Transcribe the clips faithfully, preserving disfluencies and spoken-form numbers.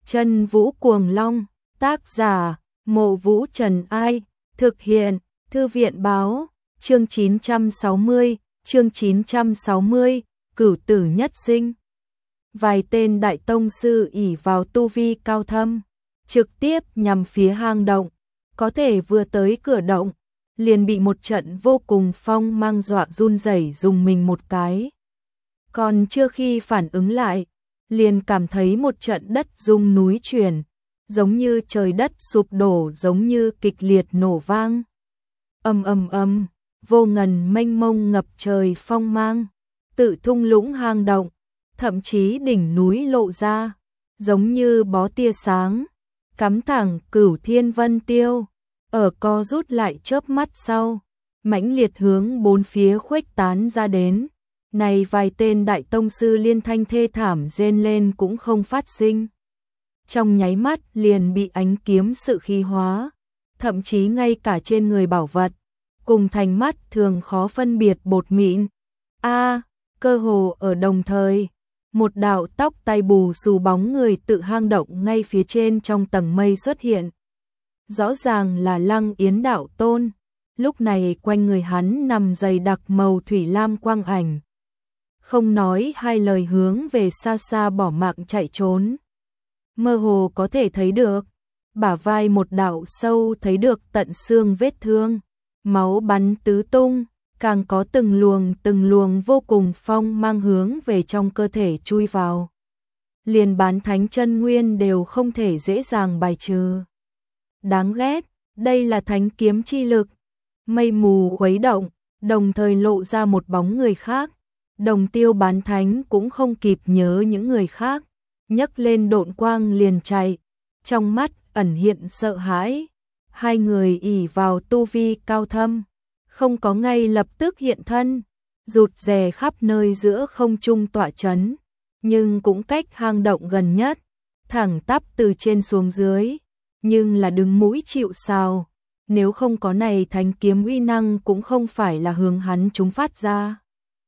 Chân Vũ Cuồng Long, tác giả, Mộ Vũ Trần Ai, thực hiện, Thư viện Báo, chương chín trăm sáu mươi, chương chín trăm sáu mươi, Cửu Tử Nhất Sinh. Vài tên đại tông sư ỷ vào tu vi cao thâm, trực tiếp nhằm phía hang động, có thể vừa tới cửa động, liền bị một trận vô cùng phong mang dọa run rẩy dùng mình một cái. Còn chưa khi phản ứng lại, liền cảm thấy một trận đất rung núi chuyển, giống như trời đất sụp đổ, giống như kịch liệt nổ vang. Ầm ầm ầm, vô ngần mênh mông ngập trời phong mang, tự thung lũng hang động, thậm chí đỉnh núi lộ ra, giống như bó tia sáng, cắm thẳng Cửu Thiên Vân Tiêu, ở co rút lại chớp mắt sau, mãnh liệt hướng bốn phía khuếch tán ra đến. Này vài tên đại tông sư liên thanh thê thảm rên lên cũng không phát sinh. Trong nháy mắt liền bị ánh kiếm sự khí hóa, thậm chí ngay cả trên người bảo vật, cùng thành mắt thường khó phân biệt bột mịn. A, cơ hồ ở đồng thời, một đạo tóc tai bù xù bóng người tự hang động ngay phía trên trong tầng mây xuất hiện. Rõ ràng là Lăng Yến đạo tôn, lúc này quanh người hắn nằm dày đặc màu thủy lam quang ảnh. Không nói hai lời hướng về xa xa bỏ mạng chạy trốn. Mơ hồ có thể thấy được, bả vai một đạo sâu thấy được tận xương vết thương, máu bắn tứ tung, càng có từng luồng từng luồng vô cùng phong mang hướng về trong cơ thể chui vào. Liền bán thánh chân nguyên đều không thể dễ dàng bài trừ. Đáng ghét, đây là thánh kiếm chi lực. Mây mù khuấy động, đồng thời lộ ra một bóng người khác. Đồng Tiêu bán thánh cũng không kịp nhớ những người khác, nhấc lên độn quang liền chạy, trong mắt ẩn hiện sợ hãi. Hai người ỷ vào tu vi cao thâm, không có ngay lập tức hiện thân, rụt rè khắp nơi giữa không trung tọa chấn, nhưng cũng cách hang động gần nhất, thẳng tắp từ trên xuống dưới, nhưng là đứng mũi chịu sào, nếu không có này thánh kiếm uy năng cũng không phải là hướng hắn chúng phát ra.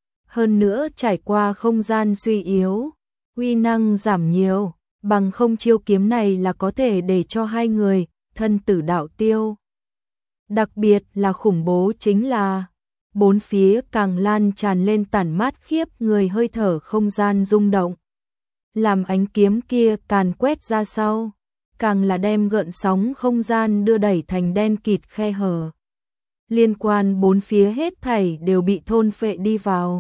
Hơn nữa trải qua không gian suy yếu, uy năng giảm nhiều, bằng không chiêu kiếm này là có thể để cho hai người thân tử đạo tiêu. Đặc biệt là khủng bố chính là bốn phía càng lan tràn lên tản mát khiếp người hơi thở không gian rung động. Làm ánh kiếm kia càn quét ra sau, càng là đem gợn sóng không gian đưa đẩy thành đen kịt khe hở. Liên quan bốn phía hết thảy đều bị thôn phệ đi vào.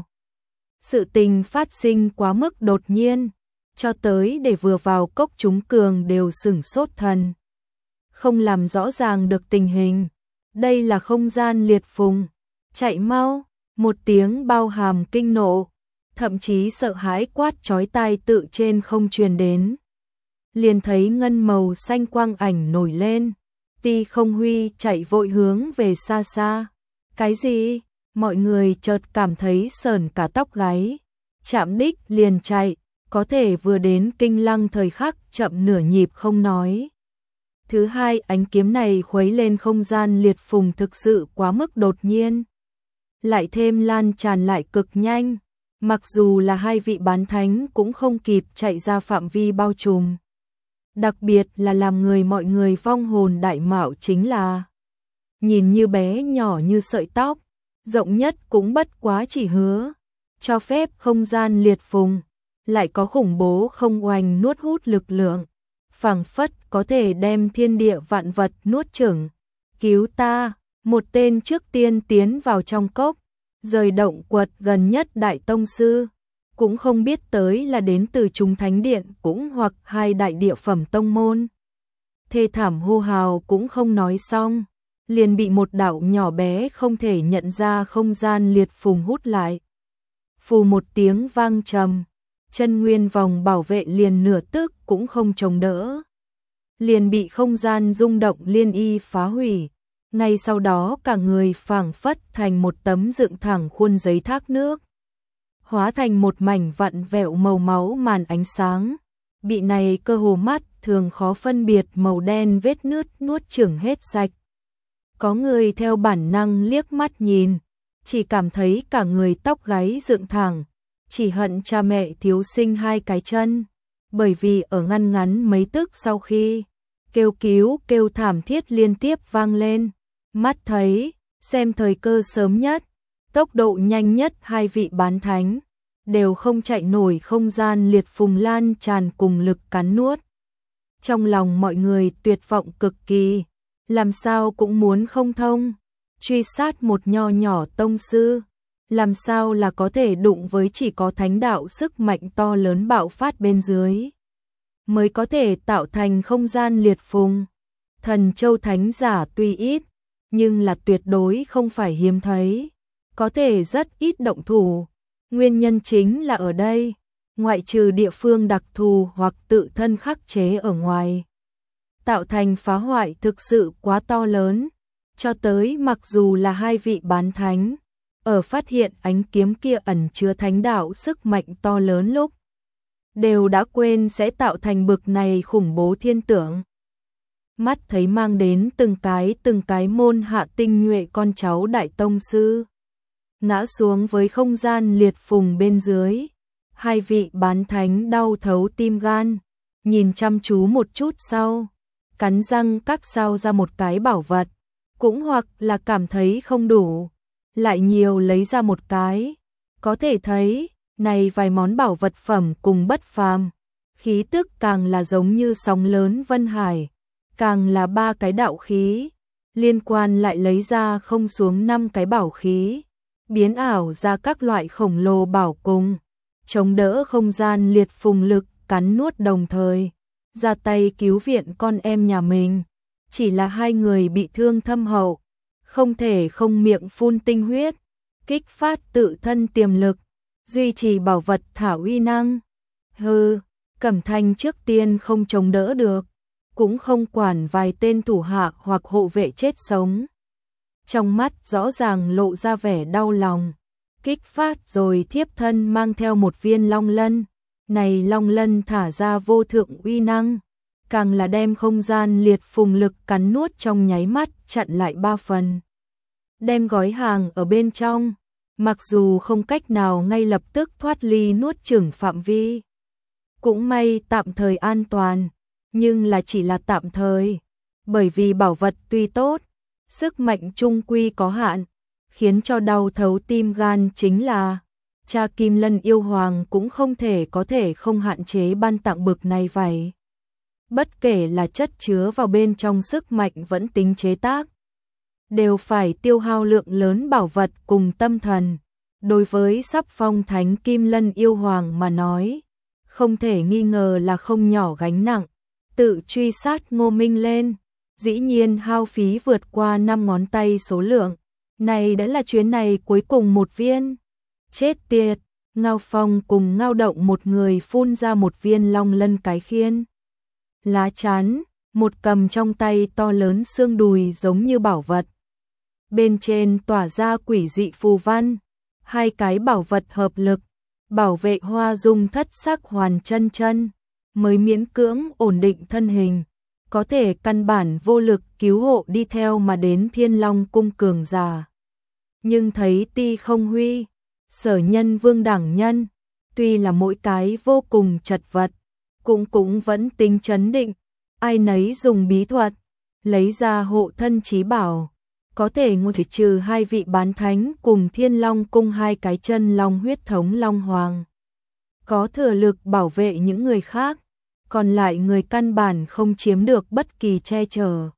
Sự tình phát sinh quá mức đột nhiên, cho tới để vừa vào cốc chúng cường đều sửng sốt thần. Không làm rõ ràng được tình hình, đây là không gian liệt phùng, chạy mau, một tiếng bao hàm kinh nộ, thậm chí sợ hãi quát chói tai tự trên không truyền đến. Liền thấy ngân màu xanh quang ảnh nổi lên, Ti Không Huy chạy vội hướng về xa xa. Cái gì? Mọi người chợt cảm thấy sởn cả tóc gáy, chạm đích liền chạy, có thể vừa đến kinh lăng thời khắc chậm nửa nhịp không nói. Thứ hai, ánh kiếm này khuấy lên không gian liệt phùng thực sự quá mức đột nhiên, lại thêm lan tràn lại cực nhanh, mặc dù là hai vị bán thánh cũng không kịp chạy ra phạm vi bao trùm. Đặc biệt là làm người mọi người vong hồn đại mạo chính là nhìn như bé nhỏ như sợi tóc, rộng nhất cũng bất quá chỉ hứa cho phép không gian liệt phùng, lại có khủng bố không oanh nuốt hút lực lượng, phảng phất có thể đem thiên địa vạn vật nuốt chửng. Cứu ta! Một tên trước tiên tiến vào trong cốc, rời động quật gần nhất đại tông sư, cũng không biết tới là đến từ chúng thánh điện cũng hoặc hai đại địa phẩm tông môn. Thê thảm hô hào cũng không nói xong, liền bị một đạo nhỏ bé không thể nhận ra không gian liệt phùng hút lại. Phù một tiếng vang trầm, chân nguyên vòng bảo vệ liền nửa tức cũng không chống đỡ, liền bị không gian rung động liên y phá hủy. Ngay sau đó cả người phảng phất thành một tấm dựng thẳng khuôn giấy thác nước, hóa thành một mảnh vặn vẹo màu máu màn ánh sáng, bị này cơ hồ mắt thường khó phân biệt màu đen vết nứt nuốt chửng hết sạch. Có người theo bản năng liếc mắt nhìn, chỉ cảm thấy cả người tóc gáy dựng thẳng, chỉ hận cha mẹ thiếu sinh hai cái chân, bởi vì ở ngăn ngắn mấy tức sau khi kêu cứu kêu thảm thiết liên tiếp vang lên, mắt thấy, xem thời cơ sớm nhất, tốc độ nhanh nhất hai vị bán thánh, đều không chạy nổi không gian liệt phùng lan tràn cùng lực cắn nuốt. Trong lòng mọi người tuyệt vọng cực kỳ, làm sao cũng muốn không thông, truy sát một nho nhỏ tông sư, làm sao là có thể đụng với chỉ có thánh đạo sức mạnh to lớn bạo phát bên dưới, mới có thể tạo thành không gian liệt phùng. Thần châu thánh giả tuy ít, nhưng là tuyệt đối không phải hiếm thấy, có thể rất ít động thủ. Nguyên nhân chính là ở đây, ngoại trừ địa phương đặc thù hoặc tự thân khắc chế ở ngoài, tạo thành phá hoại thực sự quá to lớn, cho tới mặc dù là hai vị bán thánh, ở phát hiện ánh kiếm kia ẩn chứa thánh đạo sức mạnh to lớn lúc, đều đã quên sẽ tạo thành bực này khủng bố thiên tượng. Mắt thấy mang đến từng cái từng cái môn hạ tinh nhuệ con cháu đại tông sư, ngã xuống với không gian liệt phùng bên dưới, hai vị bán thánh đau thấu tim gan, nhìn chăm chú một chút sau, cắn răng các sao ra một cái bảo vật, cũng hoặc là cảm thấy không đủ, lại nhiều lấy ra một cái, có thể thấy, này vài món bảo vật phẩm cùng bất phàm, khí tức càng là giống như sóng lớn vân hải, càng là ba cái đạo khí, liên quan lại lấy ra không xuống năm cái bảo khí, biến ảo ra các loại khổng lồ bảo cùng, chống đỡ không gian liệt phùng lực cắn nuốt đồng thời, ra tay cứu viện con em nhà mình, chỉ là hai người bị thương thâm hậu, không thể không miệng phun tinh huyết, kích phát tự thân tiềm lực, duy trì bảo vật thảo uy năng. Hừ, Cẩm Thanh trước tiên không chống đỡ được, cũng không quản vài tên thủ hạ hoặc hộ vệ chết sống. Trong mắt rõ ràng lộ ra vẻ đau lòng, kích phát rồi thiếp thân mang theo một viên long lân, này long lân thả ra vô thượng uy năng, càng là đem không gian liệt phùng lực cắn nuốt trong nháy mắt chặn lại ba phần. Đem gói hàng ở bên trong, mặc dù không cách nào ngay lập tức thoát ly nuốt chửng phạm vi, cũng may tạm thời an toàn, nhưng là chỉ là tạm thời, bởi vì bảo vật tuy tốt, sức mạnh trung quy có hạn, khiến cho đau thấu tim gan chính là cha Kim Lân yêu hoàng cũng không thể có thể không hạn chế ban tặng bực này vậy. Bất kể là chất chứa vào bên trong sức mạnh vẫn tính chế tác, đều phải tiêu hao lượng lớn bảo vật cùng tâm thần. Đối với sắp phong thánh Kim Lân yêu hoàng mà nói, không thể nghi ngờ là không nhỏ gánh nặng, tự truy sát Ngô Minh lên, dĩ nhiên hao phí vượt qua năm ngón tay số lượng, này đã là chuyến này cuối cùng một viên. Chết tiệt, Ngao Phong cùng Ngao Động một người phun ra một viên long lân cái khiên. Lá chắn, một cầm trong tay to lớn xương đùi giống như bảo vật. Bên trên tỏa ra quỷ dị phù văn, hai cái bảo vật hợp lực, bảo vệ Hoa Dung thất sắc hoàn chân chân, mới miễn cưỡng ổn định thân hình, có thể căn bản vô lực cứu hộ đi theo mà đến Thiên Long cung cường giả. Nhưng thấy Ti Không Huy, Sở Nhân Vương đẳng nhân, tuy là mỗi cái vô cùng chật vật, cũng cũng vẫn tính chấn định, ai nấy dùng bí thuật, lấy ra hộ thân chí bảo, có thể ngôi trừ hai vị bán thánh cùng Thiên Long cung hai cái chân long huyết thống long hoàng. Có thừa lực bảo vệ những người khác, còn lại người căn bản không chiếm được bất kỳ che chở.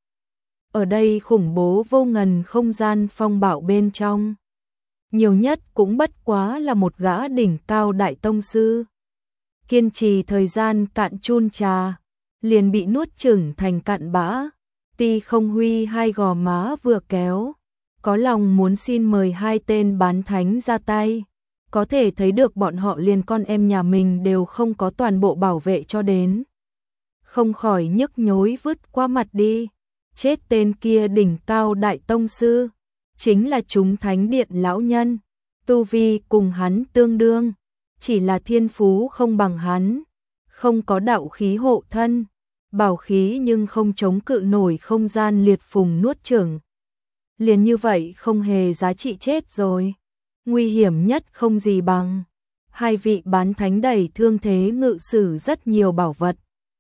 Ở đây khủng bố vô ngần không gian phong bạo bên trong, nhiều nhất cũng bất quá là một gã đỉnh cao đại tông sư. Kiên trì thời gian cạn chun trà, liền bị nuốt chửng thành cạn bã. Ti Không Huy hai gò má vừa kéo, có lòng muốn xin mời hai tên bán thánh ra tay, có thể thấy được bọn họ liền con em nhà mình đều không có toàn bộ bảo vệ cho đến. Không khỏi nhức nhối vứt qua mặt đi, chết tên kia đỉnh cao đại tông sư, chính là chúng thánh điện lão nhân, tu vi cùng hắn tương đương, chỉ là thiên phú không bằng hắn, không có đạo khí hộ thân, bảo khí nhưng không chống cự nổi không gian liệt phùng nuốt chửng. Liền như vậy không hề giá trị chết rồi, nguy hiểm nhất không gì bằng hai vị bán thánh đẩy thương thế ngự sử rất nhiều bảo vật,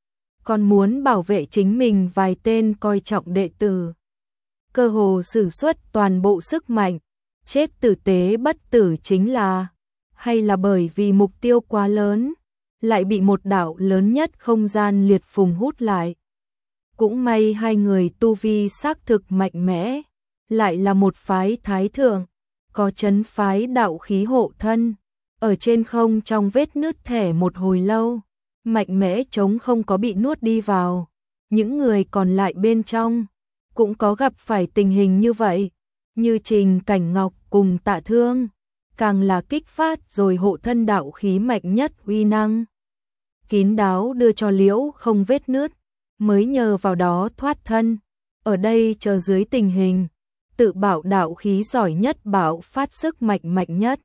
còn muốn bảo vệ chính mình vài tên coi trọng đệ tử. Cơ hồ sử xuất toàn bộ sức mạnh, chết tử tế bất tử chính là, hay là bởi vì mục tiêu quá lớn, lại bị một đạo lớn nhất không gian liệt phùng hút lại. Cũng may hai người tu vi xác thực mạnh mẽ, lại là một phái thái thượng, có chấn phái đạo khí hộ thân, ở trên không trong vết nứt thẻ một hồi lâu, mạnh mẽ chống không có bị nuốt đi vào. Những người còn lại bên trong cũng có gặp phải tình hình như vậy, như Trình Cảnh Ngọc cùng Tạ Thương, càng là kích phát rồi hộ thân đạo khí mạnh nhất uy năng. Kín đáo đưa cho Liễu Không vết nứt, mới nhờ vào đó thoát thân. Ở đây chờ dưới tình hình, tự bảo đạo khí giỏi nhất bảo phát sức mạnh mạnh nhất.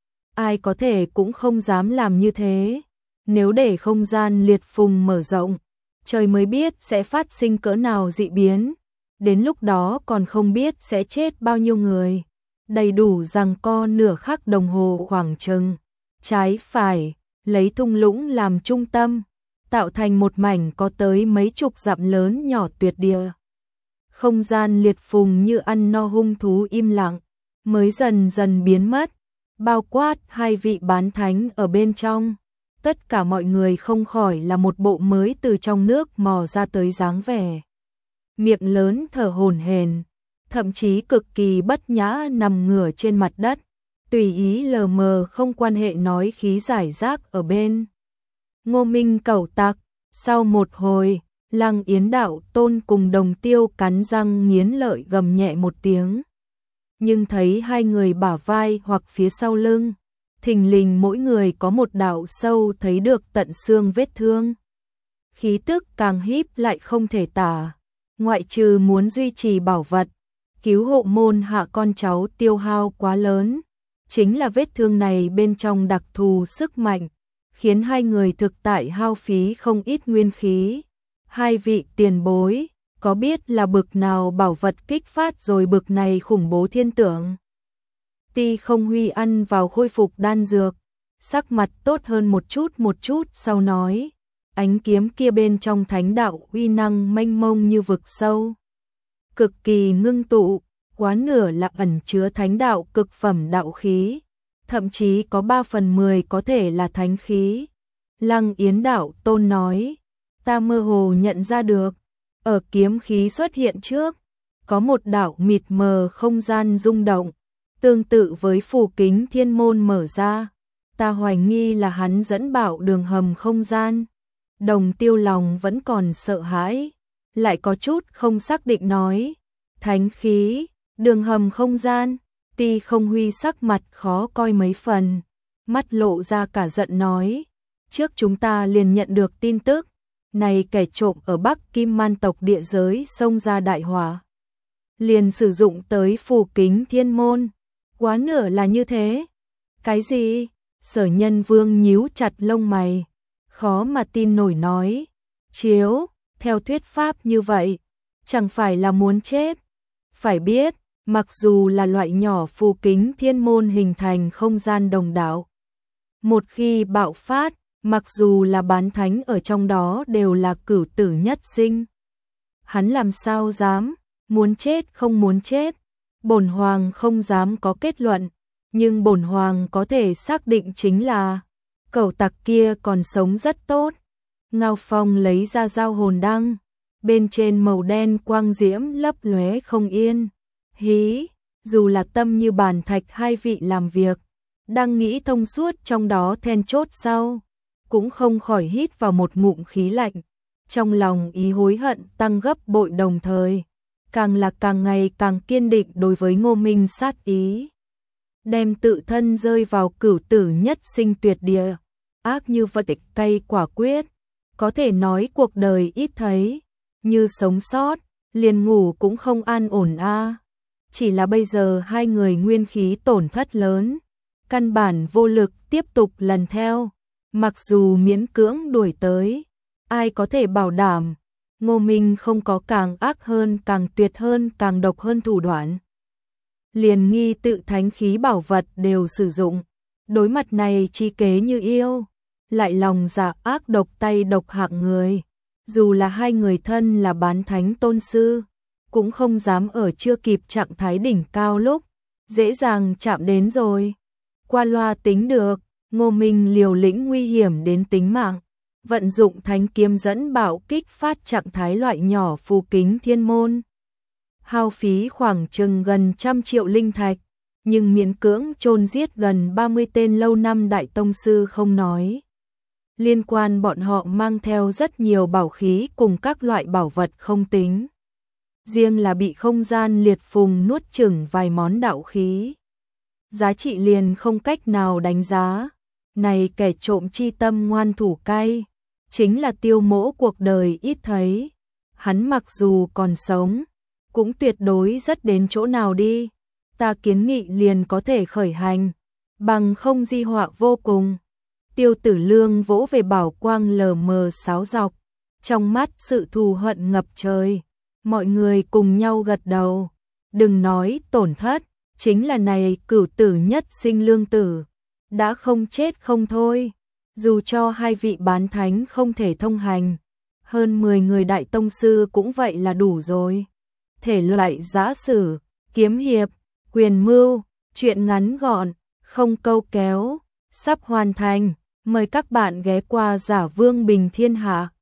Ai có thể cũng không dám làm như thế. Nếu để không gian liệt phùng mở rộng, trời mới biết sẽ phát sinh cỡ nào dị biến. Đến lúc đó còn không biết sẽ chết bao nhiêu người. Đầy đủ rằng co nửa khắc đồng hồ khoảng chừng. Trái phải, lấy thung lũng làm trung tâm, tạo thành một mảnh có tới mấy chục dặm lớn nhỏ tuyệt địa. Không gian liệt phùng như ăn no hung thú im lặng, mới dần dần biến mất, bao quát hai vị bán thánh ở bên trong. Tất cả mọi người không khỏi là một bộ mới từ trong nước mò ra tới dáng vẻ. Miệng lớn thở hổn hển, thậm chí cực kỳ bất nhã nằm ngửa trên mặt đất, tùy ý lờ mờ không quan hệ nói khí giải rác ở bên. Ngô Minh cẩu tặc, sau một hồi, Lăng Yến đạo tôn cùng Đồng Tiêu cắn răng nghiến lợi gầm nhẹ một tiếng. Nhưng thấy hai người bả vai hoặc phía sau lưng, thình lình mỗi người có một đạo sâu thấy được tận xương vết thương. Khí tức càng híp lại không thể tả, ngoại trừ muốn duy trì bảo vật, cứu hộ môn hạ con cháu tiêu hao quá lớn. Chính là vết thương này bên trong đặc thù sức mạnh, khiến hai người thực tại hao phí không ít nguyên khí. Hai vị tiền bối, có biết là bực nào bảo vật kích phát rồi bực này khủng bố thiên tượng? Ti Không Huy ăn vào khôi phục đan dược, sắc mặt tốt hơn một chút một chút sau nói, ánh kiếm kia bên trong thánh đạo uy năng mênh mông như vực sâu, cực kỳ ngưng tụ, quá nửa là ẩn chứa thánh đạo cực phẩm đạo khí, thậm chí có ba phần mười có thể là thánh khí. Lăng Yến đạo tôn nói, ta mơ hồ nhận ra được, ở kiếm khí xuất hiện trước, có một đạo mịt mờ không gian rung động, tương tự với phù kính thiên môn mở ra, ta hoài nghi là hắn dẫn bảo đường hầm không gian. Đồng Tiêu lòng vẫn còn sợ hãi, lại có chút không xác định nói, thánh khí, đường hầm không gian. Ti Không Huy sắc mặt khó coi mấy phần, mắt lộ ra cả giận nói, trước chúng ta liền nhận được tin tức, này kẻ trộm ở Bắc Kim Man tộc địa giới xông ra đại hỏa, liền sử dụng tới phù kính thiên môn, quá nửa là như thế. Cái gì? Sở Nhân Vương nhíu chặt lông mày, khó mà tin nổi nói, chiếu, theo thuyết pháp như vậy, chẳng phải là muốn chết. Phải biết, mặc dù là loại nhỏ phù kính thiên môn hình thành không gian đồng đạo, một khi bạo phát, mặc dù là bán thánh ở trong đó đều là cửu tử nhất sinh. Hắn làm sao dám, muốn chết không muốn chết, bổn hoàng không dám có kết luận, nhưng bổn hoàng có thể xác định chính là, cẩu tặc kia còn sống rất tốt. Ngao Phong lấy ra dao hồn đăng, bên trên màu đen quang diễm lấp lóe không yên. Hí, dù là tâm như bàn thạch hai vị làm việc, đang nghĩ thông suốt trong đó then chốt sau, cũng không khỏi hít vào một ngụm khí lạnh, trong lòng ý hối hận tăng gấp bội đồng thời, càng là càng ngày càng kiên định đối với Ngô Minh sát ý. Đem tự thân rơi vào cửu tử nhất sinh tuyệt địa, ác như vật cay quả quyết, có thể nói cuộc đời ít thấy, như sống sót, liền ngủ cũng không an ổn a. Chỉ là bây giờ hai người nguyên khí tổn thất lớn, căn bản vô lực tiếp tục lần theo, mặc dù miễn cưỡng đuổi tới, ai có thể bảo đảm Ngô Minh không có càng ác hơn, càng tuyệt hơn, càng độc hơn thủ đoạn. Liền nghi tự thánh khí bảo vật đều sử dụng, Đối mặt này chi kế như yêu, lại lòng dạ ác độc tay độc hạng người. Dù là hai người thân là bán thánh tôn sư, cũng không dám ở chưa kịp trạng thái đỉnh cao lúc, dễ dàng chạm đến rồi. Qua loa tính được, Ngô Minh liều lĩnh nguy hiểm đến tính mạng, vận dụng thánh kiếm dẫn bạo kích phát trạng thái loại nhỏ phù kính thiên môn. Hao phí khoảng chừng gần trăm triệu linh thạch, nhưng miễn cưỡng chôn giết gần ba mươi tên lâu năm đại tông sư không nói. Liên quan bọn họ mang theo rất nhiều bảo khí cùng các loại bảo vật không tính. Riêng là bị không gian liệt phùng nuốt chửng vài món đạo khí. Giá trị liền không cách nào đánh giá. Này kẻ trộm chi tâm ngoan thủ cay, chính là Tiêu Mỗ cuộc đời ít thấy. Hắn mặc dù còn sống, cũng tuyệt đối rất đến chỗ nào đi. Ta kiến nghị liền có thể khởi hành, bằng không di họa vô cùng. Tiêu Tử Lương vỗ về bảo quang lờ mờ sáo dọc, trong mắt sự thù hận ngập trời. Mọi người cùng nhau gật đầu. Đừng nói tổn thất, chính là này cửu tử nhất sinh lương tử, đã không chết không thôi. Dù cho hai vị bán thánh không thể thông hành, hơn mười người đại tông sư cũng vậy là đủ rồi. Thể loại giã sử, kiếm hiệp, quyền mưu, truyện ngắn gọn, không câu kéo, sắp hoàn thành. Mời các bạn ghé qua Giả Vương Bình Thiên Hạ.